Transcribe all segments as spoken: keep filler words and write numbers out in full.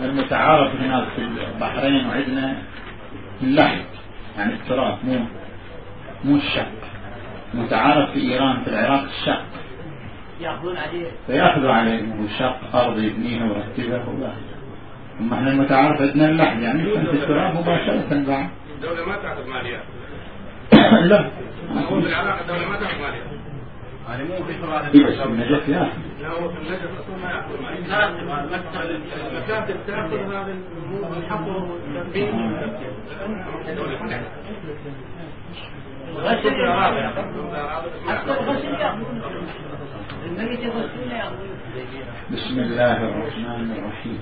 المتعارف هناك في البحرين وعندنا اللحد يعني التراب مو مو الشق. متعارف في إيران في العراق الشق يأخذون عليه فيأخذوا عليه مو شق أرض يبنيها ورتبها ولا. ثم احنا المتعارف عندنا اللحد يعني في التراب مباشرة بعد. الدولة ما تعطي ماليات. لا هو في العراق الدولة ما تعطي ماليات. يعني مو في فرع إيه النجف يا لا هو في النجف أصلا ما يأخذ ماليات. المكاتب تأخذ هذا الحفر والتنبيه. غسل العرب حتى الغسل يأخذون الميت يغسلون يأخذون. بسم الله الرحمن الرحيم.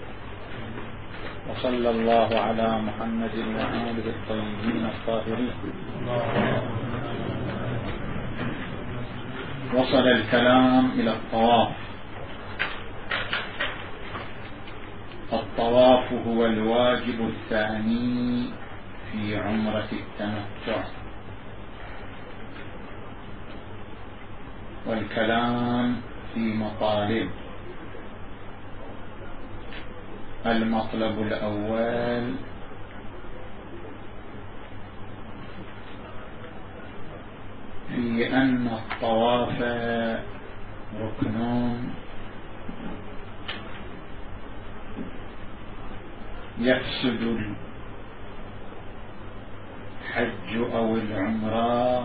وصلى الله على محمد وآله الطيبين الطاهرين. وصل الكلام إلى الطواف. الطواف هو الواجب الثاني في عمرة التمتع، والكلام في مطالب. المطلب الأول في أن الطواف ركن يفسد الحج أو العمرة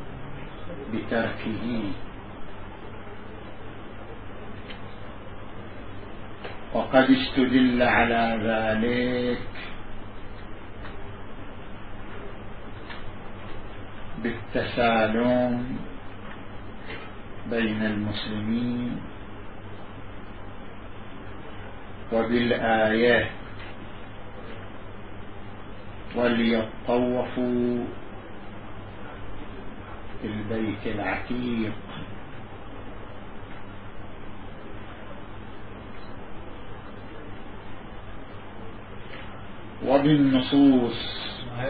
بتركه، وقد استدل على ذلك بالتسالم بين المسلمين وبالآية وليطوفوا في البيت العتيق. وبالنصوص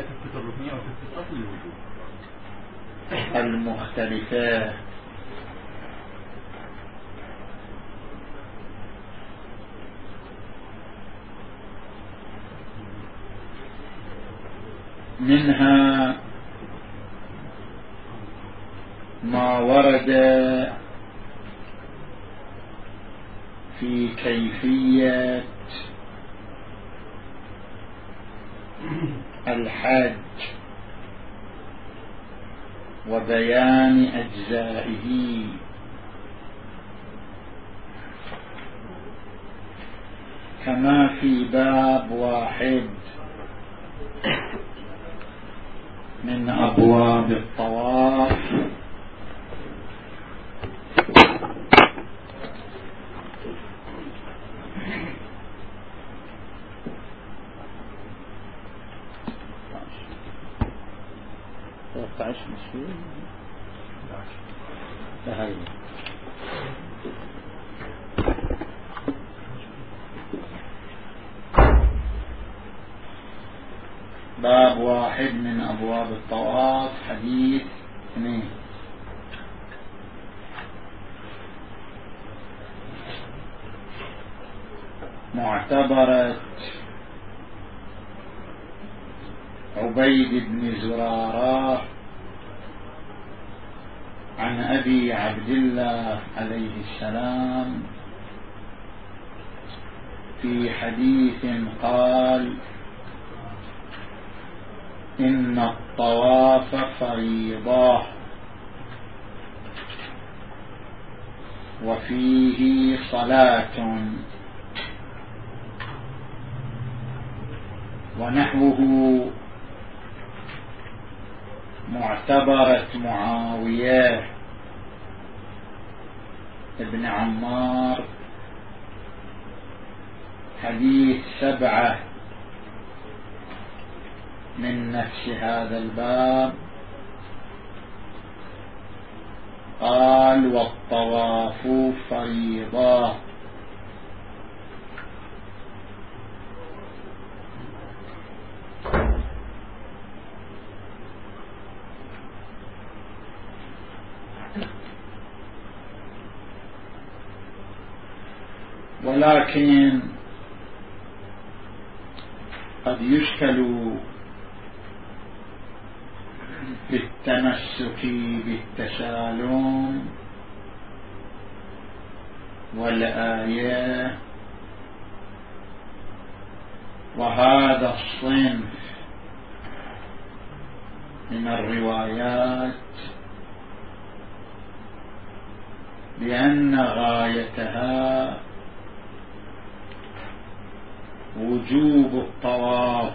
المختلفة منها ما ورد في كيفية الحج وبيان أجزائه، كما في باب واحد من أبواب الطواف ثلاثة عشر مسؤول هاي باب واحد من أبواب الطواف حديث اثنين. معتبرة عبيد بن زرارة عن أبي عبد الله عليه السلام في حديث قال: إن الطواف فريضة، وفيه صلاة، ونحوه معتبرة معاوية ابن عمار حديث سبعة من نفس هذا الباب قال: والطواف فريضة. ولكن قد يشكل في التمسك بالتسالم والآية، وهذا الصنف من الروايات بأن غايتها وجوب الطواف،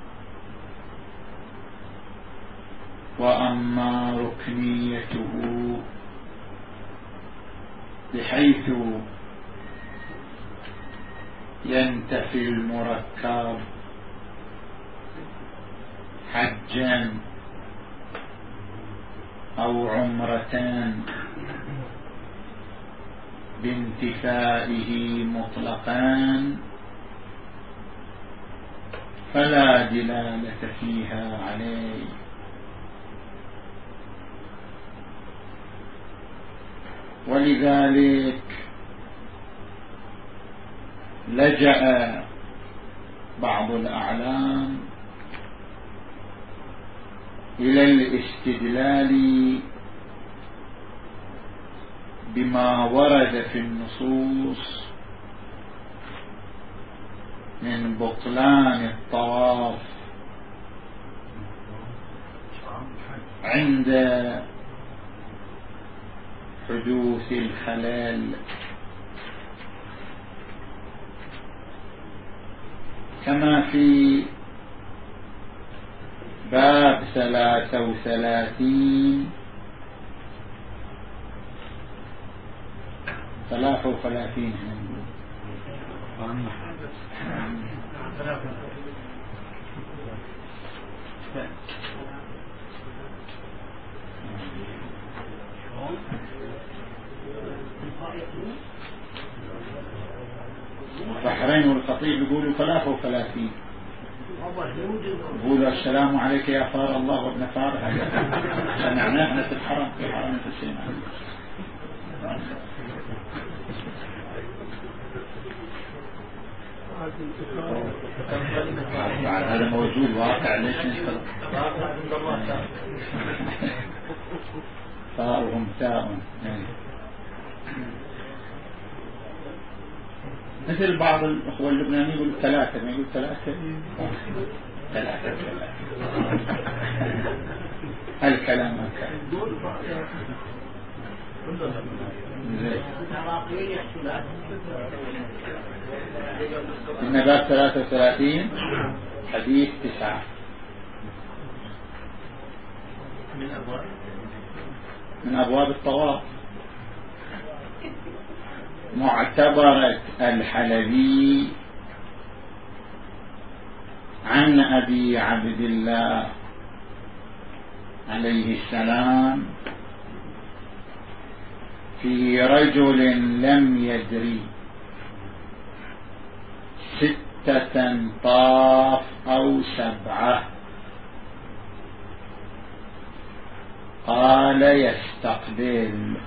وأما ركنيته بحيث ينتفي المركب حجا أو عمرتان بانتفائه مطلقا، فلا دلالة فيها عليه. ولذلك لجأ بعض الأعلام إلى الاستدلال بما ورد في النصوص من بطلان الطواف عند حدوث الخلل، كما في باب ثلاثة وثلاثين ثلاثة وثلاثين البحرين والخطيب يقولوا ثلاثة وثلاثين، يقولوا السلام عليك يا فار الله وابن فار، سمعناه احنا في الحرم في حرم الحسين. هذا موجود واقع، ليش نشتغل فارهم تاء، مثل بعض الأخوة اللبنانيين يقولوا ثلاثة، ما يقول ثلاثة ثلاثة ثلاثة هالكلام هالكلام إن باب ثلاثة وثلاثين حديث تسعة من أبواب الطواف، معتبرة الحلبي عن أبي عبد الله عليه السلام في رجل لم يدري ستة طاف أو سبعة، قال يستقبل.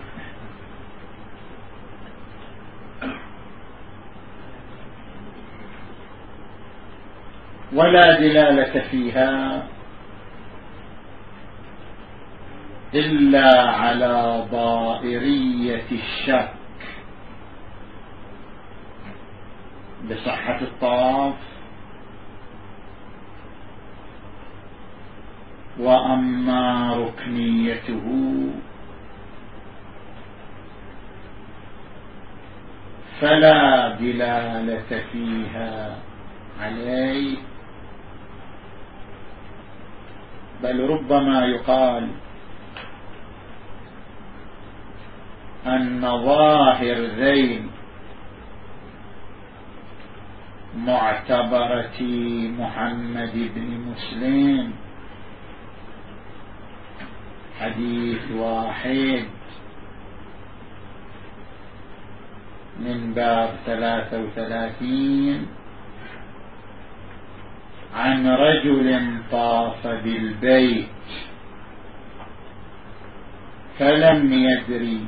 ولا دلالة فيها إلا على ضائرية الشك بصحة الطواف، وأما ركنيته فلا دلالة فيها عليه، بل ربما يقال أن ظاهر ذيل معتبرة محمد بن مسلم حديث واحد من باب ثلاثة وثلاثين عن رجل طاف بالبيت فلم يدري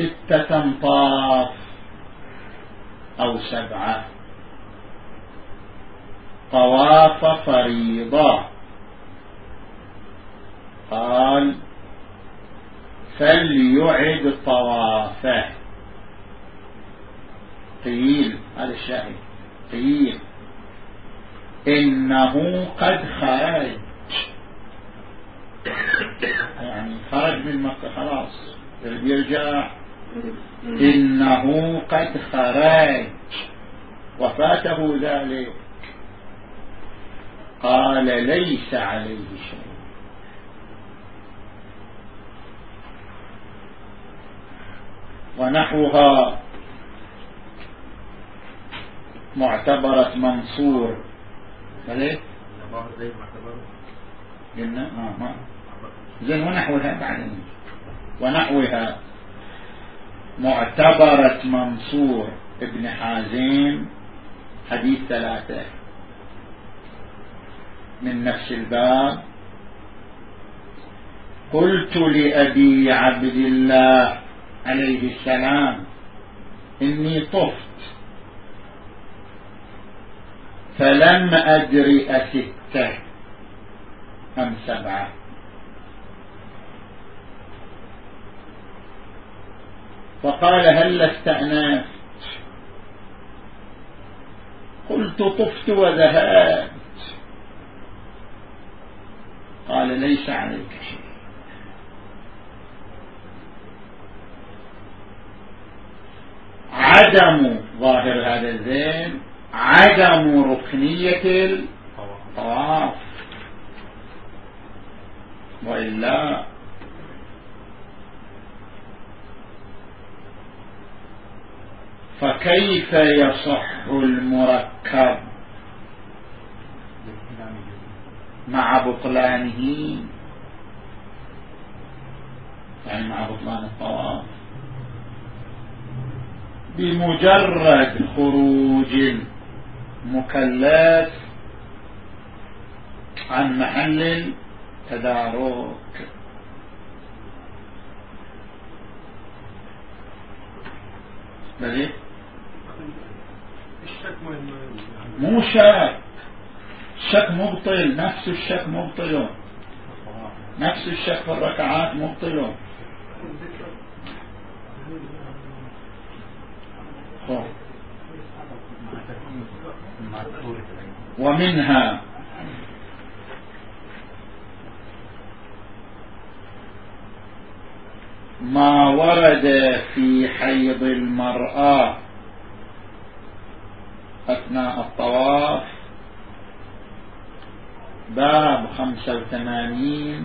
أستة طاف أو سبعة، الطواف فريضة، قال فليعد طوافه. قيل، هذا الشاهد، قيل إنه قد خرج، يعني خرج من مكة خلاص يرجع، إنه قد خرج وفاته ذلك، قال ليس عليه شيء. ونحوها معتبرة منصور، فليه قلنا آه ما زين. ونحوها بعدين، ونحوها معتبرة منصور ابن حازم حديث ثلاثة من نفس الباب. قلت لأبي عبد الله عليه السلام إني طفت فلم أدري أستة أم سبعة، فقال هل استأنفت؟ قلت طفت وذهبت، قال ليس عليك شيء. عدم ظاهر هذا الذهن عدم ركنية الطواف، وإلا فكيف يصح المركب مع بطلانه، يعني مع بطلان الطواف بمجرد خروج المكلف عن محل التدارك. بلي مو شك، الشك مبطل، نفس الشك مبطل، نفس الشك في الركعات مبطل. ومنها ما ورد في حيض المرأة أثناء الطواف، باب خمسة وثمانين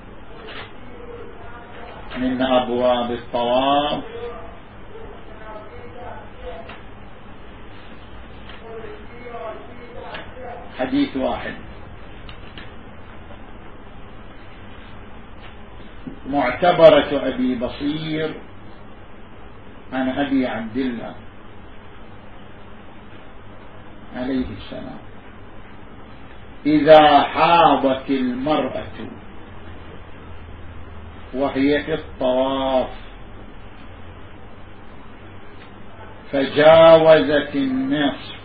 من أبواب الطواف، حديث واحد. معتبرة أبي بصير عن أبي عبد الله عليه السلام: إذا حاضت المرأة وهي في الطواف فجاوزت النصف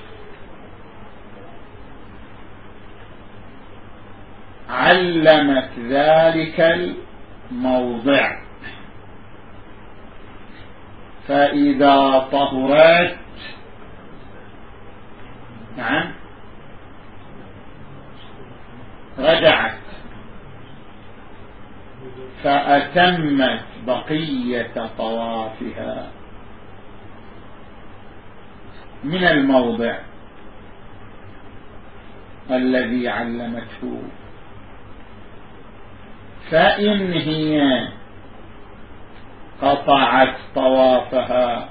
علمت ذلك الموضع، فإذا طهرت نعم رجعت فأتمت بقية طوافها من الموضع الذي علمته. فإن هي قطعت طوافها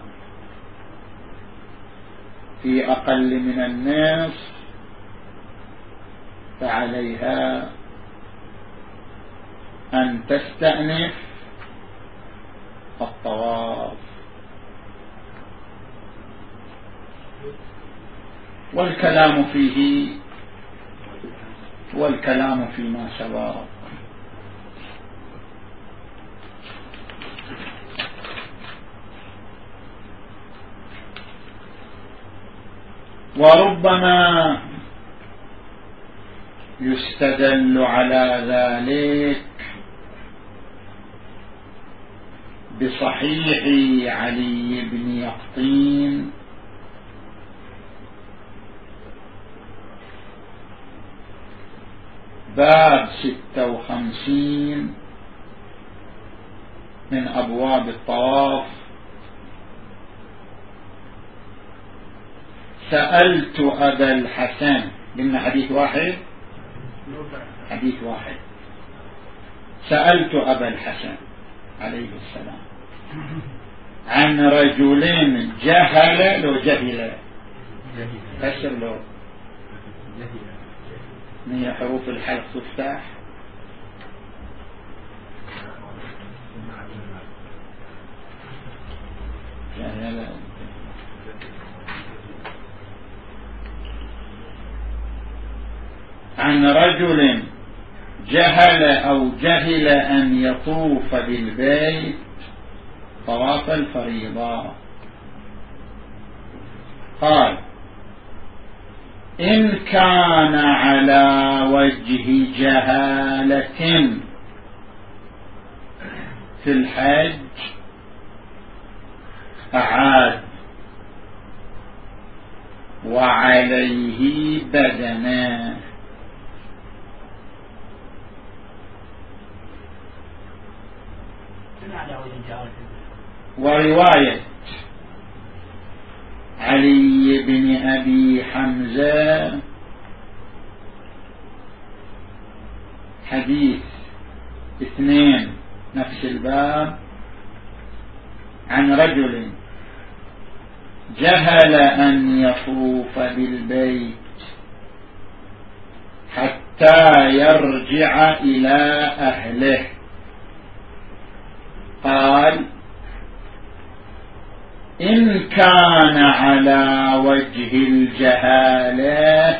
في أقل من النصف فعليها أن تستأنف الطواف. والكلام فيه والكلام فيما سبق. وربما يستدل على ذلك بصحيح علي بن يقطين باب ستة وخمسين من أبواب الطواف: سألت أبا الحسن. قلنا حديث واحد حديث واحد سألت أبا الحسن عليه السلام عن رجل جهل لو جهل فسر له من حروف الحلق تفتح جهل عن رجل جهل أو جهل أن يطوف بالبيت طواف الفريضة. قال: إن كان على وجه جهالة في الحج أعاد وعليه بدنه. ورواية علي بن أبي حمزة حديث اثنين نفس الباب: عن رجل جهل أن يطوف بالبيت حتى يرجع إلى أهله. قال: إن كان على وجه الجهالة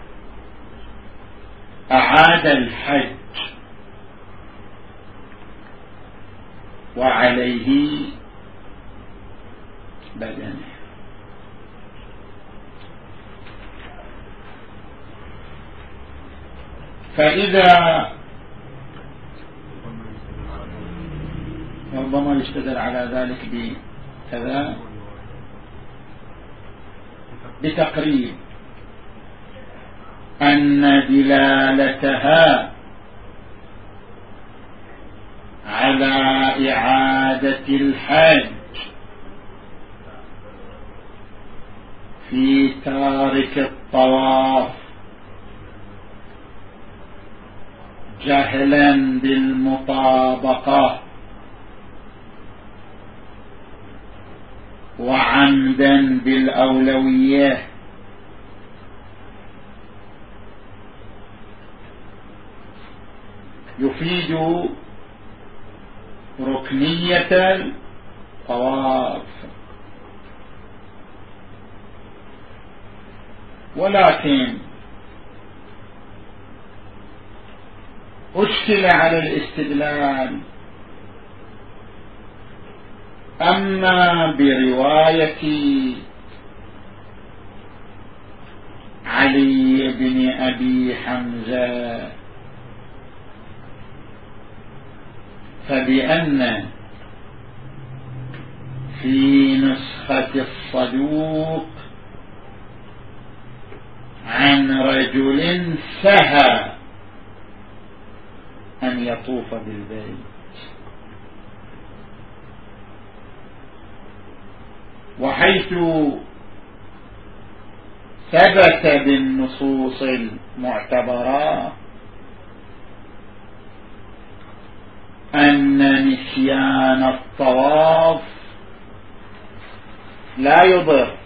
أعاد الحج وعليه بدنه. فإذا ربما يستدل على ذلك بكذا بتقريب أن دلالتها على إعادة الحج في تارك الطواف جهلا بالمطابقة وعمدا بالأولوية يفيد ركنية الطواف. ولكن أشكل على الاستدلال أما برواية علي بن أبي حمزة فبأن في نسخة الصدوق عن رجل سهى أن يطوف بالبيت، وحيث ثبت بالنصوص المعتبرة أن نسيان الطواف لا يضر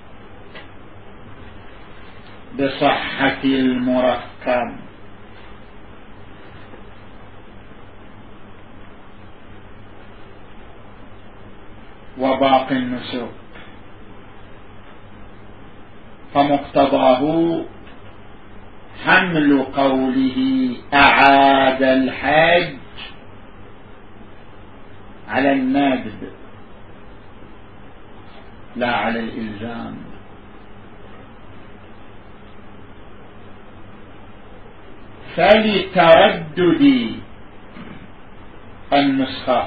بصحة المركب، وباقي النسك، فمقتضاه حمل قوله أعاد الحج على الندب لا على الإلزام. فلتردد النسخة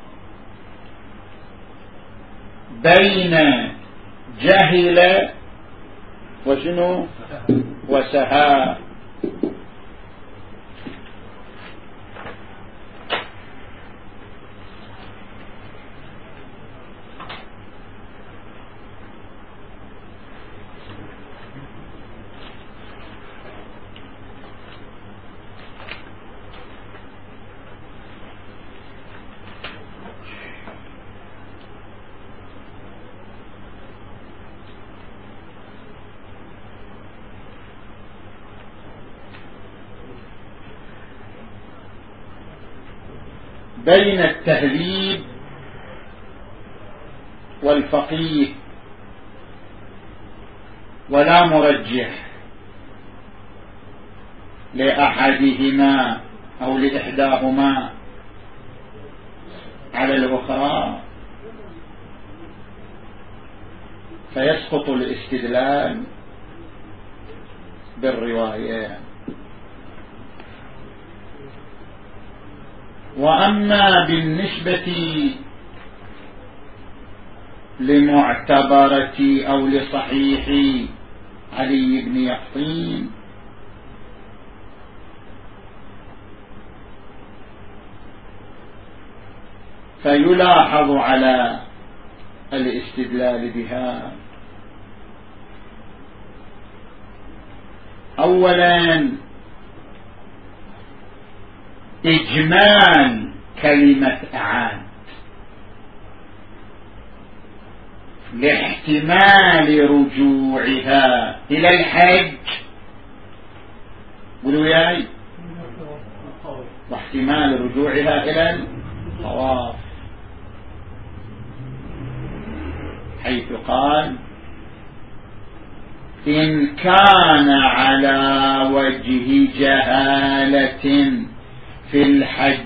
بين جهل وشنو وسهى. بين التهذيب والفقيه، ولا مرجح لأحدهما أو لإحداهما على الأخرى، فيسقط الاستدلال بالرواية. وأما بالنسبة لمعتبرة أو لصحيح علي بن يقطين فيلاحظ على الاستدلال بها أولا إجمال كلمة أعاد لاحتمال رجوعها إلى الحج، قولوا وياي، واحتمال رجوعها إلى الطواف، حيث قال إن كان على وجه جهالة في الحج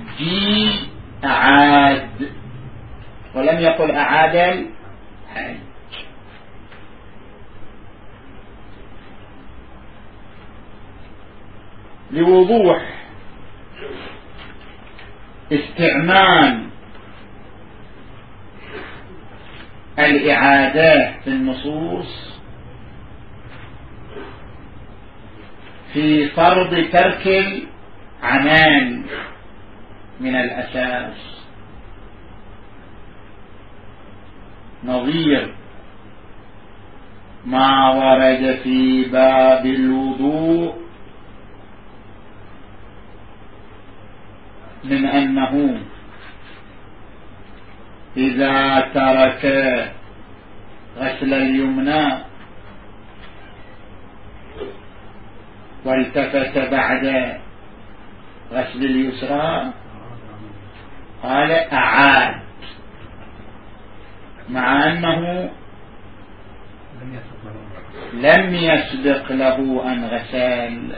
أعاد، ولم يقل أعاد الحج. لوضوح استعمال الإعادة في النصوص في فرض ترك العمل من الأساس، نظير ما ورد في باب الوضوء من أنه إذا ترك غسل اليمنى والتفت بعد غسل اليسرى قال أعاد، مع أنه لم يسبق له أن غسل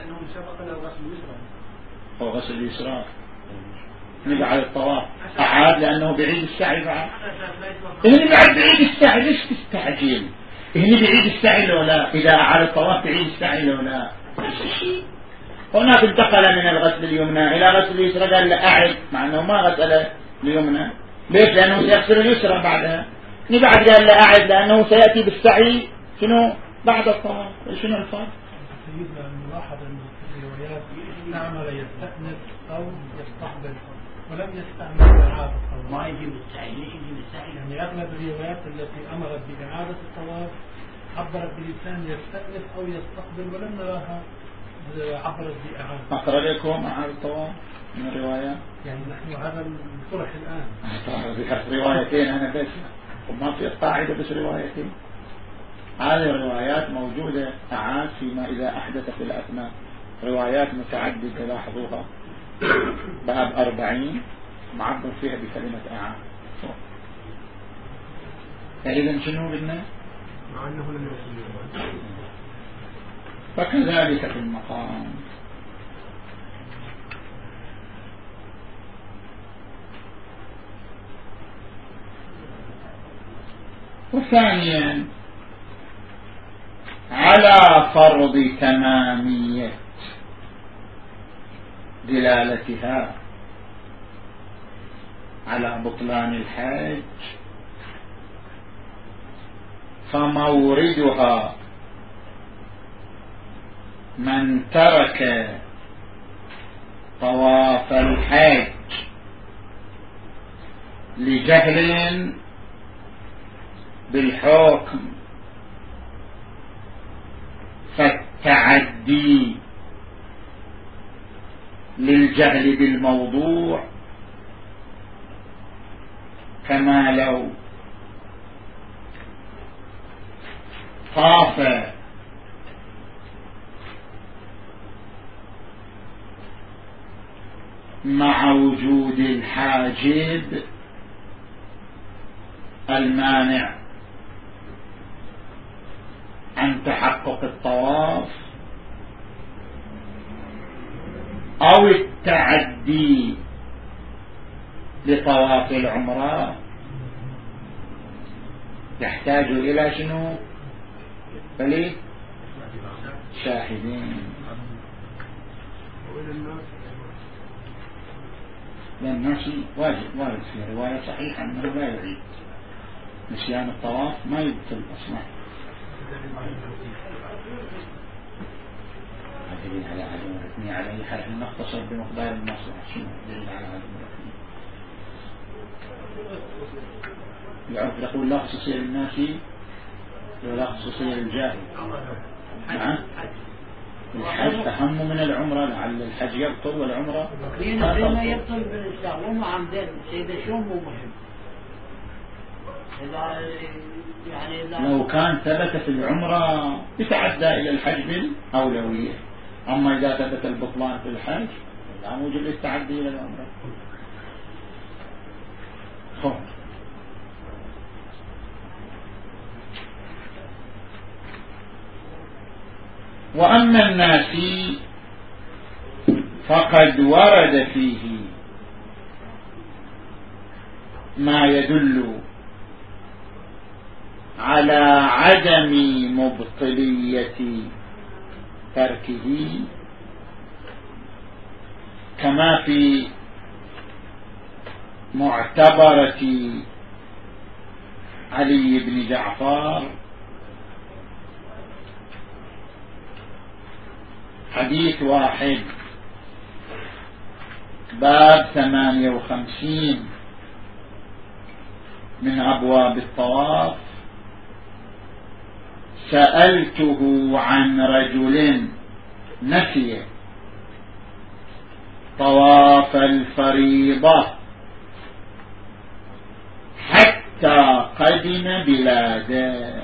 أو غسل اليسرى بعد الطواف، أعاد لأنه بعيد السعي. بعد هنا بعد بعيد السعي، ليش تستعجل؟ هنا بعيد السعي لو لا، إذا أعاد الطواف بعيد السعي لو لا، هناك انتقل من الغسل اليمنى إلى غسل اليسرى قال لا أعد، مع أنه ما غسل اليمنى. ليش؟ لأنه سيغسل اليسرى بعدها. هنا بعد قال لا أعد لأنه سيأتي بالسعي شنو بعد الطواف. شنو الفرق؟ سيدنا الملاحظ أن الروايات استعمل يستأنف أو يستقبل ولم يستعمل إعادة الطواف. ما يجي بالسعي. ليش يجي بالسعي؟ يعني أغلب الروايات التي أمرت بإعادة الطواف عبرت بلسان يستأنف أو يستقبل، ولم نراها عبرت بإعادة. أقرأ لكم إعادة الطواف من الروايات. يعني نحن هذا الطرح الآن روايتين أنا بس، وما في قاعدة بس روايتين. هذه الروايات موجودة أعاد فيما إذا أحدث في الأثناء، روايات متعددة لاحظوها، باب أربعين معبر فيها بكلمة أعاد. فإذا شنو قلنا؟ مع أنه لم يصل. فكذلك في المقام. وثانيا على فرض تمامية دلالتها على بطلان الحج فموردها من ترك طواف الحج لجهل بالحكم فالتعدي للجهل بالموضوع كما لو طاف مع وجود الحاجب المانع عن تحقق الطواف أو التعدي لطواف العمرة، يحتاج إلى شنو؟ فليه شاهدين. للناس واجب وارد في رواية صحيحة أنه لا يعيد، نسيان الطواف ما يبطل أصلا. دليل على عدم الركنية على أي حال أن نختصر بمقدار المصلحة. شنو دليل على عدم الركنية؟ يعرف يقول لا خصوصية للناسي ولا خصوصية للجاهل. نعم الحج أهم من العمرة، لعل الحج يبطل والعمرة ما يبطل بالإسلام وما عمدين سيدة شو مو مهم. إذا يعني إذا لو كان ثبت في العمرة يتعدى إلى الحج بالأولوية، أما إذا ثبت البطلان في الحج لا موجب للتعدي إلى العمرة. خب وأما الناسي فقد ورد فيه ما يدل على عدم مبطلية تركه، كما في معتبرة علي بن جعفر حديث واحد باب ثمانية وخمسين من أبواب الطواف: سألته عن رجل نسي طواف الفريضة حتى قدم بلاده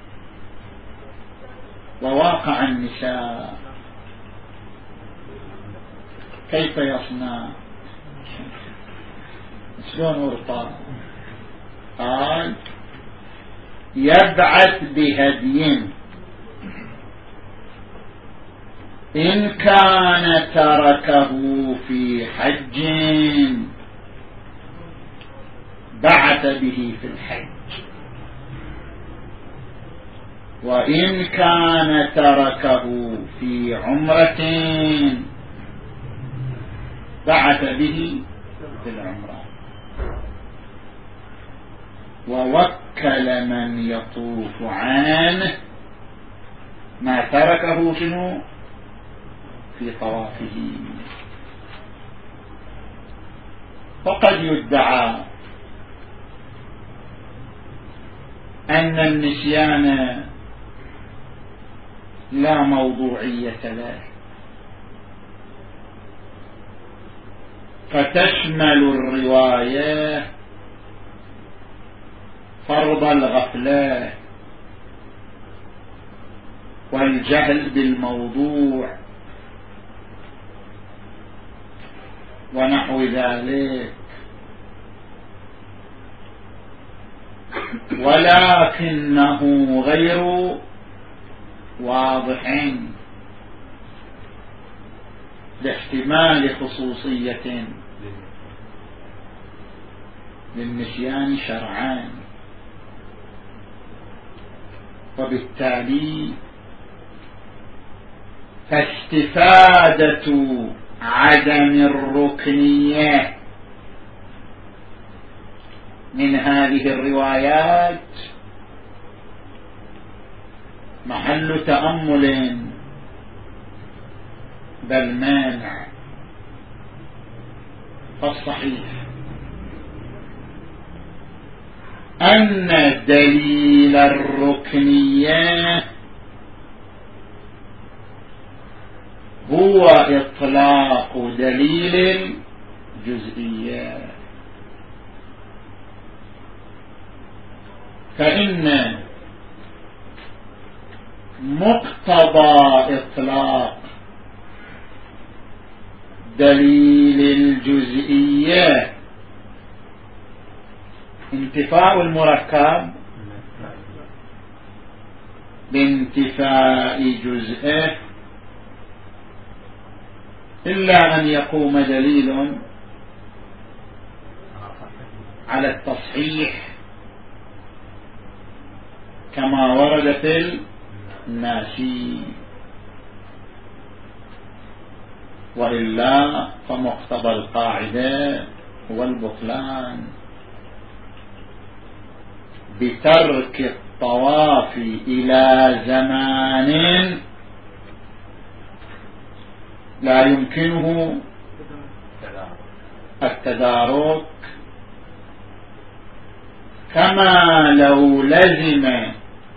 وواقع النساء، كيف يصنع؟ شلون ورطة؟ قال يبعث بهدي إن كان تركه في حج بعث به في الحج، وإن كان تركه في عمرة بعث به في العمرة، ووكل من يطوف عنه ما تركه شنو في طوافه. وقد يدعى أن النسيان لا موضوعية له، فتشمل الرواية فرض الغفلة والجهل بالموضوع ونحو ذلك، ولكنه غير واضح لاحتمال خصوصية للنسيان شرعان، وبالتالي فاستفادة عدم الركنية من هذه الروايات محل تأمل بل مانع. فالصحيح أن دليل الركنية هو إطلاق دليل الجزئية، فإن مقتضى إطلاق دليل الجزئية انتفاء المركب بانتفاء جزئه، إلا أن يقوم دليل على التصحيح كما ورد في الناشي، وإلا فمقتضى القاعدة هو البطلان بترك الطواف إلى زمان لا يمكنه التدارك، كما لو لزم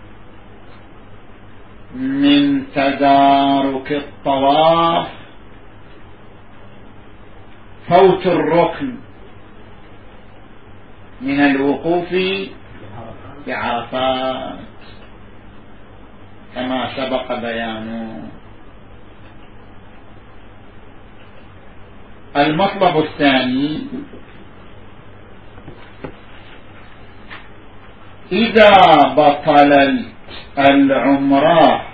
من تدارك الطواف فوت الركن من الوقوف بعرفات كما سبق بيانه. المطلب الثاني: إذا بطلت العمرة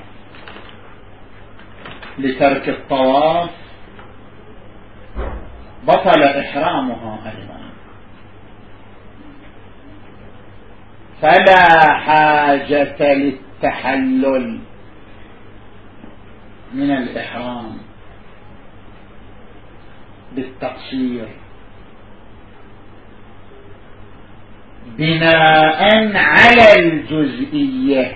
لترك الطواف بطل إحرامها أيضا، فلا حاجة للتحلل من الإحرام بالتقصير بناء على الجزئية،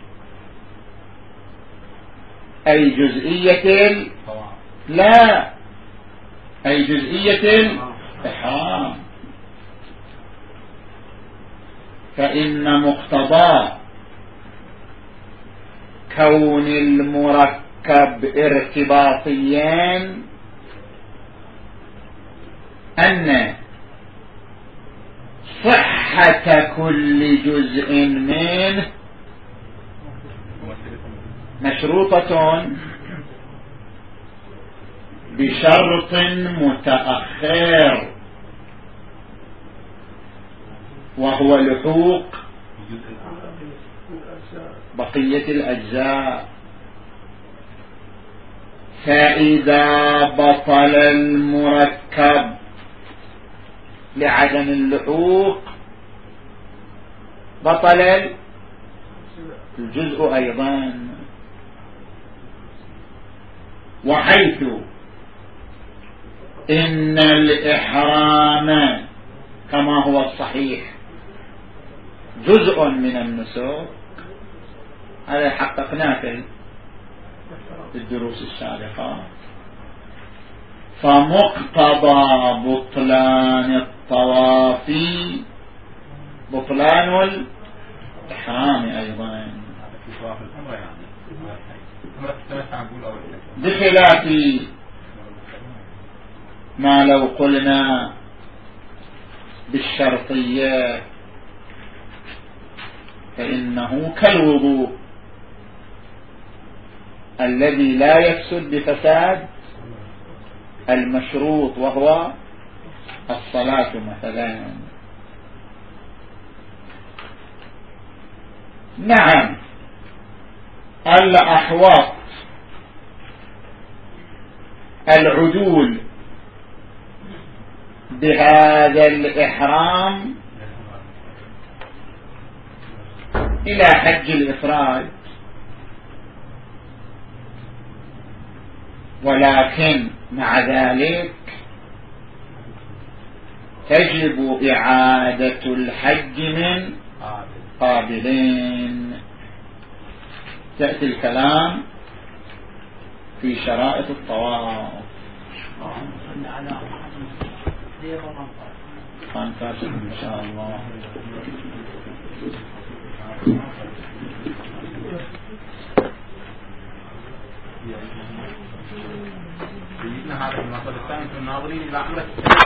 أي جزئية ال... لا أي جزئية الإحرام، فإن مقتضى كون المركب ارتباطيا أن صحة كل جزء منه مشروطة بشرط متأخر، وهو لحوق بقية الأجزاء. فإذا بطل المركب لعدم اللحوق بطل الجزء أيضا، وحيث إن الإحرام كما هو الصحيح جزء من النسك، هذا حققناه في الدروس السابقة، فمقتضى بطلان الطواف بطلان الإحرام أيضا، بخلاف ما لو قلنا بالشرطية فإنه كالوضوء الذي لا يفسد بفساد المشروط وهو الصلاة مثلا. نعم، الأحواط العدول بهذا الإحرام إلى حج الإفراد ولكن مع ذلك تجب إعادة الحج من قابلين. تأتي الكلام في شرائط الطواف. فانتاسك إن شاء الله. سيدنا هذا المطلب الثاني في الناظرين إلى عمرة